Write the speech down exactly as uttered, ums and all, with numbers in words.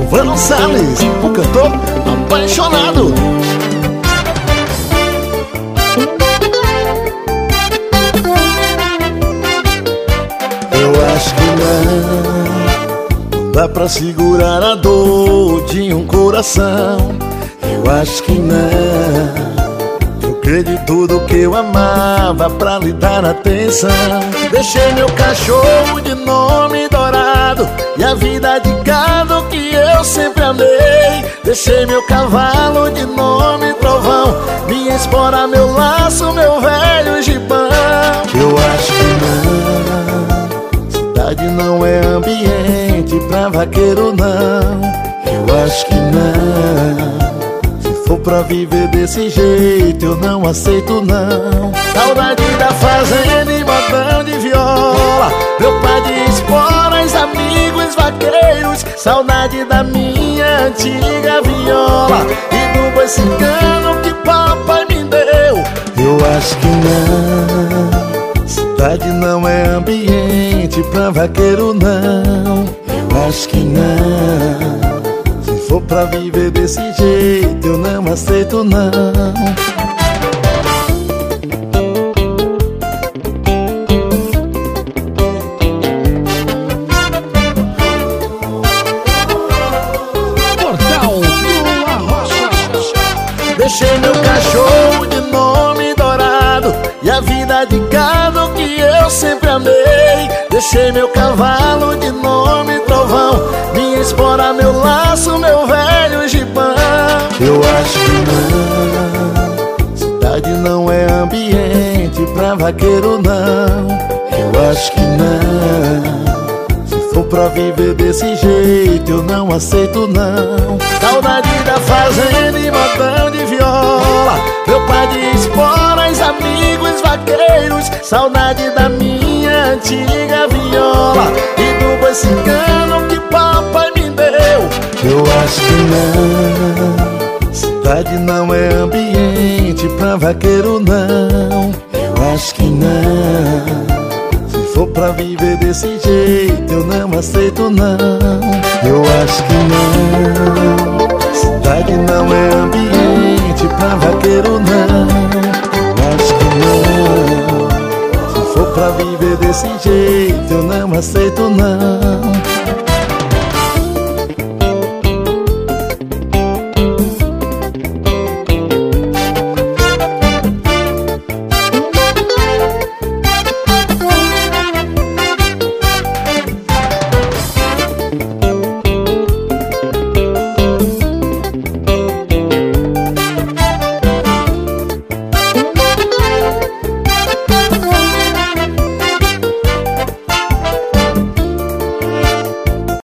Silvano Salles, o cantor apaixonado. Eu acho que não, não dá pra segurar a dor de um coração. Eu acho que não. Perdi tudo que eu amava pra lhe dar atenção. Deixei meu cachorro de nome Dourado e a vida de gado que eu sempre amei. Deixei meu cavalo de nome Trovão, minha espora, meu laço, meu velho gibão. Eu acho que não, cidade não é ambiente pra vaqueiro não. Eu acho que não, se for pra viver desse jeito eu não aceito não. Saudade da fazenda e modão de viola, meu pai de esporas, amigos vaqueiros. Saudade da minha antiga viola e do boi cigano que papai me deu. Eu acho que não, cidade não é ambiente pra vaqueiro não. Eu acho que não, se for pra viver desse jeito eu não aceito não. Portal do Arrocha. Deixei meu cachorro de nome Dourado e a vida de gado que eu sempre amei. Deixei meu cavalo de nome Trovão, minha espora, meu laço, meu velho gibão. Eu acho que não, cidade não é ambiente pra vaqueiro não. Eu acho que não, se for pra viver desse jeito eu não aceito não. Saudade da fazenda e modão de viola, meu pai de esporas, amigos vaqueiros. Saudade da minha antiga viola e do boi cigano que papai me deu. Eu acho que não, cidade não é ambiente pra vaqueiro não. Eu acho que não, se for pra viver desse jeito eu não aceito não. Eu acho que não, cidade não é ambiente pra vaqueiro não. Eu acho que não, se for pra viver desse jeito eu não aceito não.